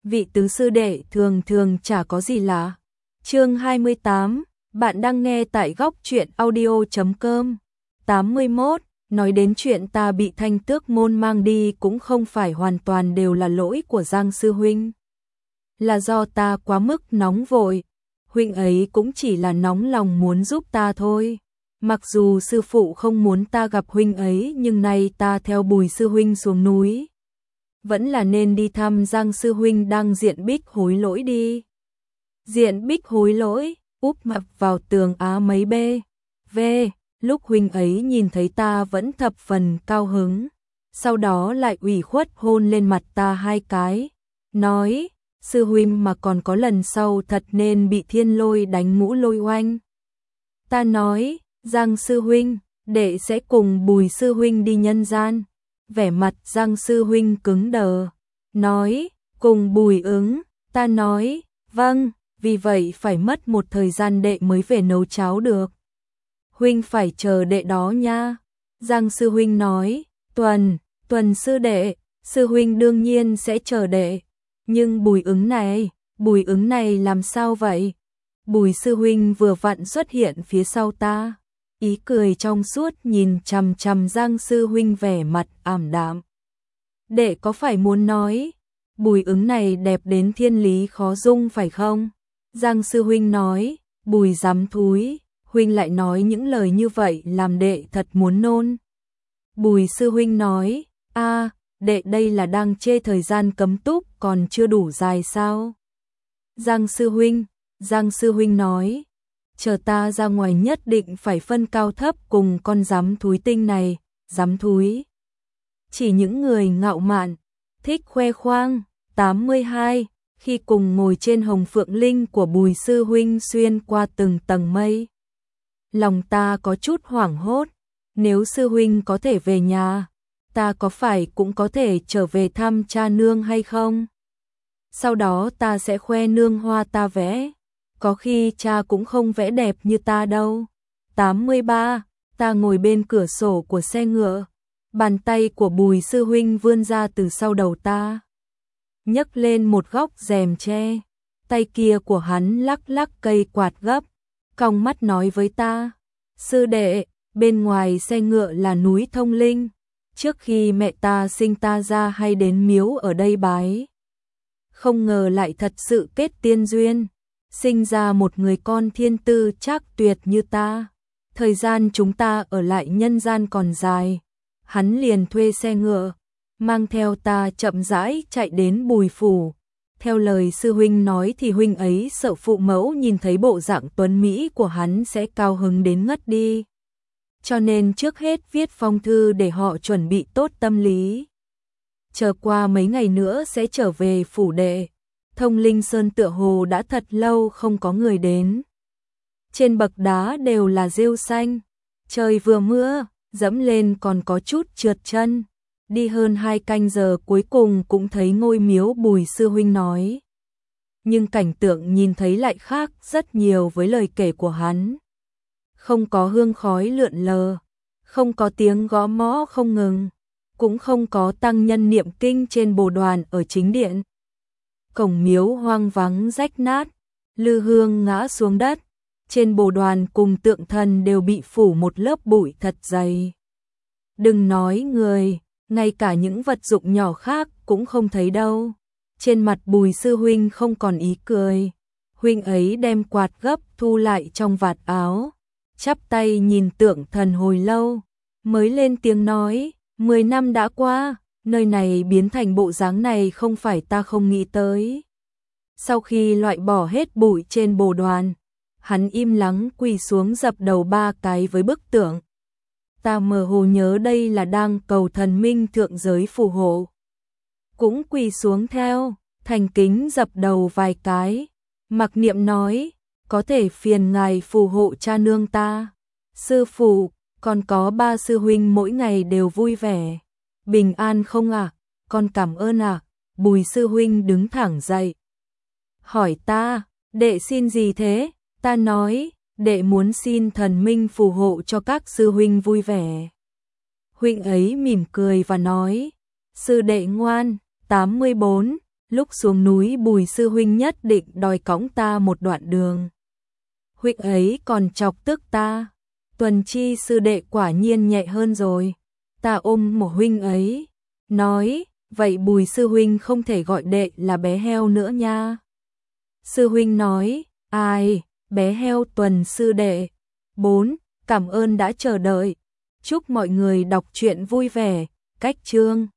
vị tứ sư đệ thường thường chả có gì lạ. Chương 28, bạn đang nghe tại góc truyện audio.com. 81, nói đến chuyện ta bị Thanh Tước môn mang đi cũng không phải hoàn toàn đều là lỗi của Giang sư huynh. Là do ta quá mức nóng vội, huynh ấy cũng chỉ là nóng lòng muốn giúp ta thôi. Mặc dù sư phụ không muốn ta gặp huynh ấy, nhưng nay ta theo Bùi sư huynh xuống núi, vẫn là nên đi thăm Giang sư huynh đang diện bích hối lỗi đi. Diện bích hối lỗi, úp mặt vào tường á mấy v. Lúc huynh ấy nhìn thấy ta vẫn thập phần cao hứng, sau đó lại ủy khuất hôn lên mặt ta 2 cái, nói: sư huynh mà còn có lần sau thật nên bị thiên lôi đánh ngũ lôi oanh. Ta nói: Giang sư huynh, đệ sẽ cùng Bùi sư huynh đi nhân gian. Vẻ mặt Giang sư huynh cứng đờ, nói: cùng Bùi ứng. Ta nói: vâng, vì vậy phải mất một thời gian đệ mới về nấu cháo được. Huynh phải chờ đệ đó nha. Giang sư huynh nói: Tuần sư đệ, sư huynh đương nhiên sẽ chờ đệ. Nhưng Bùi ứng này làm sao vậy? Bùi sư huynh vừa vặn xuất hiện phía sau ta, ý cười trong suốt nhìn chằm chằm Giang sư huynh vẻ mặt ảm đạm. Đệ có phải muốn nói, Bùi ứng này đẹp đến thiên lý khó dung phải không? Giang sư huynh nói: Bùi dám thúi, huynh lại nói những lời như vậy làm đệ thật muốn nôn. Bùi sư huynh nói: đệ đây là đang chê thời gian cấm túc còn chưa đủ dài sao? Giang sư huynh nói: chờ ta ra ngoài nhất định phải phân cao thấp cùng con giám thúi tinh này. Giám thúi chỉ những người ngạo mạn, thích khoe khoang. 82, khi cùng ngồi trên hồng phượng linh của Bùi sư huynh xuyên qua từng tầng mây, lòng ta có chút hoảng hốt. Nếu sư huynh có thể về nhà, ta có phải cũng có thể trở về thăm cha nương hay không? Sau đó ta sẽ khoe nương hoa ta vẽ, có khi cha cũng không vẽ đẹp như ta đâu. 83, ta ngồi bên cửa sổ của xe ngựa, bàn tay của Bùi sư huynh vươn ra từ sau đầu ta, nhấc lên một góc rèm tre, tay kia của hắn lắc lắc cây quạt gấp, cong mắt nói với ta: sư đệ, bên ngoài xe ngựa là núi Thông Linh, trước khi mẹ ta sinh ta ra hay đến miếu ở đây bái. Không ngờ lại thật sự kết tiên duyên, sinh ra một người con thiên tư trác tuyệt như ta. Thời gian chúng ta ở lại nhân gian còn dài, hắn liền thuê xe ngựa, mang theo ta chậm rãi chạy đến Bùi phủ. Theo lời sư huynh nói thì huynh ấy sợ phụ mẫu nhìn thấy bộ dạng tuấn mỹ của hắn sẽ cao hứng đến ngất đi, cho nên trước hết viết phong thư để họ chuẩn bị tốt tâm lý. Chờ qua mấy ngày nữa sẽ trở về phủ đệ. Thông Linh Sơn tựa hồ đã thật lâu không có người đến. Trên bậc đá đều là rêu xanh, trời vừa mưa, dẫm lên còn có chút trượt chân. Đi hơn 2 canh giờ cuối cùng cũng thấy ngôi miếu Bùi sư huynh nói. Nhưng cảnh tượng nhìn thấy lại khác rất nhiều với lời kể của hắn. Không có hương khói lượn lờ, không có tiếng gõ mõ không ngừng, cũng không có tăng nhân niệm kinh trên bồ đoàn ở chính điện. Cổng miếu hoang vắng rách nát, lư hương ngã xuống đất, trên bồ đoàn cùng tượng thần đều bị phủ một lớp bụi thật dày. Đừng nói người, ngay cả những vật dụng nhỏ khác cũng không thấy đâu. Trên mặt Bùi sư huynh không còn ý cười, huynh ấy đem quạt gấp thu lại trong vạt áo, chắp tay nhìn tượng thần hồi lâu, mới lên tiếng nói: 10 năm đã qua, nơi này biến thành bộ dáng này không phải ta không nghĩ tới. Sau khi loại bỏ hết bụi trên bồ đoàn, hắn im lắng quỳ xuống dập đầu 3 cái với bức tượng. Ta mơ hồ nhớ đây là đang cầu thần minh thượng giới phù hộ. Cũng quỳ xuống theo, thành kính dập đầu vài cái, mặc niệm nói: có thể phiền ngài phù hộ cha nương ta. Sư phụ, còn có 3 sư huynh mỗi ngày đều vui vẻ, bình an không ạ? Con cảm ơn ạ. Bùi sư huynh đứng thẳng dậy, hỏi ta: đệ xin gì thế? Ta nói: đệ muốn xin thần minh phù hộ cho các sư huynh vui vẻ. Huynh ấy mỉm cười và nói: sư đệ ngoan. 84, lúc xuống núi Bùi sư huynh nhất định đòi cõng ta một đoạn đường. Huynh ấy còn chọc tức ta. Tuần Chi sư đệ quả nhiên nhẹ hơn rồi. Ta ôm một huynh ấy, nói, vậy Bùi sư huynh không thể gọi đệ là bé heo nữa nha. Sư huynh nói, ai, bé heo Tuần sư đệ. 4. Cảm ơn đã chờ đợi. Chúc mọi người đọc truyện vui vẻ. Cách chương